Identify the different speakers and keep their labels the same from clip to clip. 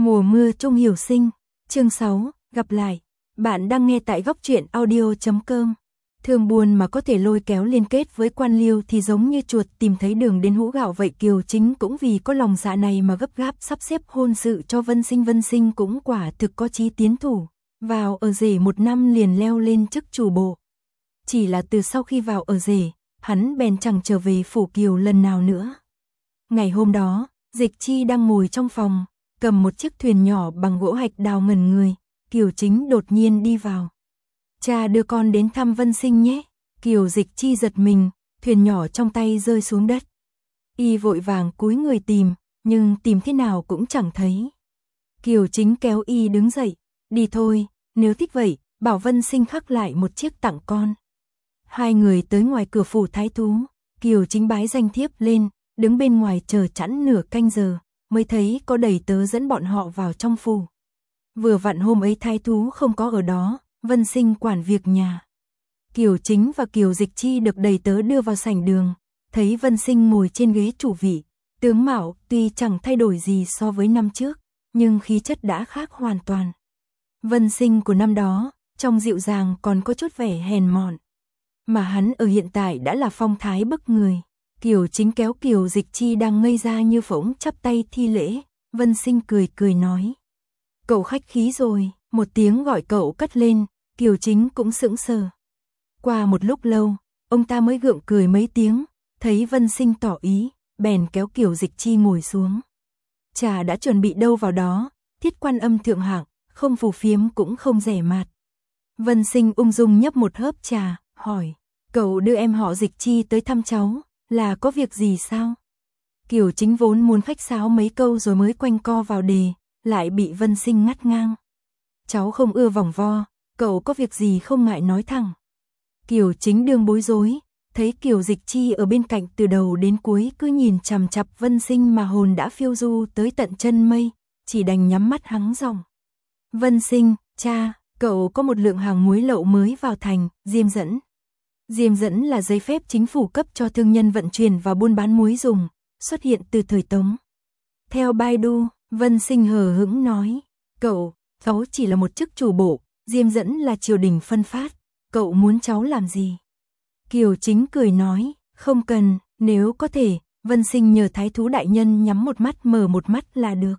Speaker 1: Mùa mưa Trung Hiểu Sinh, chương 6, gặp lại. Bạn đang nghe tại góc truyện audio.com. Thường buồn mà có thể lôi kéo liên kết với Quan Liêu thì giống như chuột tìm thấy đường đến hũ gạo vậy. Kiều Chính cũng vì có lòng dạ này mà gấp gáp sắp xếp hôn sự cho Vân Sinh. Vân Sinh cũng quả thực có chí tiến thủ, vào ở rể 1 năm liền leo lên chức chủ bộ. Chỉ là từ sau khi vào ở rể, hắn bèn chẳng trở về phủ Kiều lần nào nữa. Ngày hôm đó, Dịch Chi đang ngồi trong phòng, cầm một chiếc thuyền nhỏ bằng gỗ hạch đào ngẩn người. Kiều Chính đột nhiên đi vào. Cha đưa con đến thăm Vân Sinh nhé. Kiều Dịch Chi giật mình, thuyền nhỏ trong tay rơi xuống đất. Y vội vàng cúi người tìm, nhưng tìm thế nào cũng chẳng thấy. Kiều Chính kéo Y đứng dậy, đi thôi, nếu thích vậy, bảo Vân Sinh khắc lại một chiếc tặng con. Hai người tới ngoài cửa phủ thái thú, Kiều Chính bái danh thiếp lên, đứng bên ngoài chờ chẵn nửa canh giờ, mới thấy có đầy tớ dẫn bọn họ vào trong phủ. Vừa vặn hôm ấy thái thú không có ở đó, Vân Sinh quản việc nhà. Kiều Chính và Kiều Dịch Chi được đầy tớ đưa vào sảnh đường, thấy Vân Sinh ngồi trên ghế chủ vị, tướng mạo tuy chẳng thay đổi gì so với năm trước, nhưng khí chất đã khác hoàn toàn. Vân Sinh của năm đó, trong dịu dàng còn có chút vẻ hèn mọn, mà hắn ở hiện tại đã là phong thái bức người. Kiều Chính kéo Kiều Dịch Chi đang ngây ra như phỗng chắp tay thi lễ. Vân Sinh cười cười nói: "Cậu khách khí rồi." Một tiếng gọi cậu cất lên, Kiều Chính cũng sững sờ. Qua một lúc lâu, ông ta mới gượng cười mấy tiếng, thấy Vân Sinh tỏ ý, bèn kéo Kiều Dịch Chi ngồi xuống. Trà đã chuẩn bị đâu vào đó, thiết quan âm thượng hạng, không phù phiếm cũng không rẻ mạt. Vân Sinh ung dung nhấp một hớp trà, hỏi: "Cậu đưa em họ Dịch Chi tới thăm cháu, là có việc gì sao?" Kiều Chính vốn muốn khách sáo mấy câu rồi mới quanh co vào đề, lại bị Vân Sinh ngắt ngang. "Cháu không ưa vòng vo, cậu có việc gì không ngại nói thẳng." Kiều Chính đương bối rối, thấy Kiều Dịch Chi ở bên cạnh từ đầu đến cuối cứ nhìn chằm chằm Vân Sinh mà hồn đã phiêu du tới tận chân mây, chỉ đành nhắm mắt hắng giọng: "Vân Sinh, cha, cậu có một lượng hàng muối lậu mới vào thành, diêm dẫn." Diêm dẫn là giấy phép chính phủ cấp cho thương nhân vận chuyển và buôn bán muối dùng, xuất hiện từ thời Tống. Theo Baidu, Vân Sinh hờ hững nói: cháu chỉ là một chức chủ bộ, diêm dẫn là triều đình phân phát, cậu muốn cháu làm gì?" Kiều Chính cười nói: "Không cần, nếu có thể, Vân Sinh nhờ thái thú đại nhân nhắm một mắt mở một mắt là được."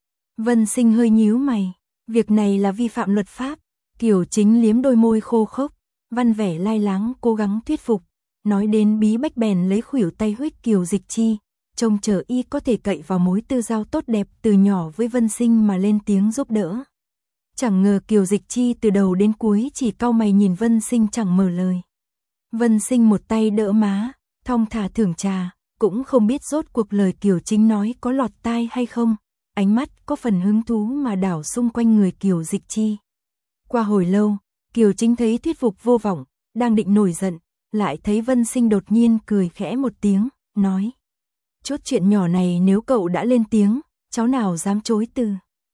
Speaker 1: Vân Sinh hơi nhíu mày, việc này là vi phạm luật pháp. Kiều Chính liếm đôi môi khô khốc, văn vẻ lai láng cố gắng thuyết phục, nói đến bí bách bèn lấy khuỷu tay huých Kiều Dịch Chi, trông chờ y có thể cậy vào mối tư giao tốt đẹp từ nhỏ với Vân Sinh mà lên tiếng giúp đỡ. Chẳng ngờ Kiều Dịch Chi từ đầu đến cuối chỉ cau mày nhìn Vân Sinh chẳng mở lời. Vân Sinh một tay đỡ má, thong thả thưởng trà, cũng không biết rốt cuộc lời Kiều Chính nói có lọt tai hay không, ánh mắt có phần hứng thú mà đảo xung quanh người Kiều Dịch Chi. Qua hồi lâu, Kiều Chính thấy thuyết phục vô vọng, đang định nổi giận, lại thấy Vân Sinh đột nhiên cười khẽ một tiếng, nói: "Chút chuyện nhỏ này nếu cậu đã lên tiếng, cháu nào dám chối từ."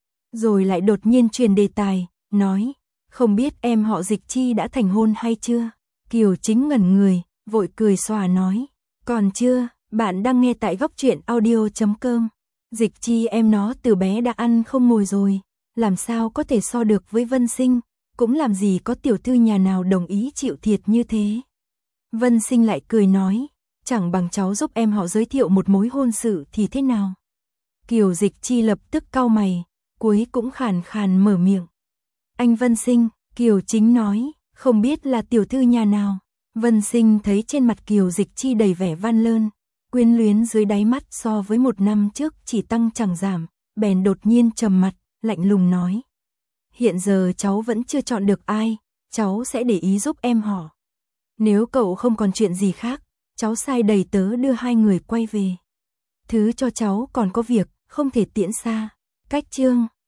Speaker 1: Rồi lại đột nhiên chuyển đề tài, nói: "Không biết em họ Dịch Chi đã thành hôn hay chưa?" Kiều Chính ngẩn người, vội cười xòa nói: "Còn chưa, bạn đang nghe tại góc truyện audio.com. Dịch Chi em nó từ bé đã ăn không ngồi rồi, làm sao có thể so được với Vân Sinh, cũng làm gì có tiểu thư nhà nào đồng ý chịu thiệt như thế." Vân Sinh lại cười nói: "Chẳng bằng cháu giúp em họ giới thiệu một mối hôn sự thì thế nào?" Kiều Dịch Chi lập tức cau mày, cuối cũng khàn khàn mở miệng: "Anh Vân Sinh." Kiều Chính nói: "Không biết là tiểu thư nhà nào." Vân Sinh thấy trên mặt Kiều Dịch Chi đầy vẻ van lơn, quyến luyến dưới đáy mắt so với 1 năm trước chỉ tăng chẳng giảm, bèn đột nhiên trầm mặt, lạnh lùng nói: "Hiện giờ cháu vẫn chưa chọn được ai, cháu sẽ để ý giúp em họ. Nếu cậu không còn chuyện gì khác, cháu sai đầy tớ đưa hai người quay về. Thứ cho cháu còn có việc, không thể tiễn xa." Cách chương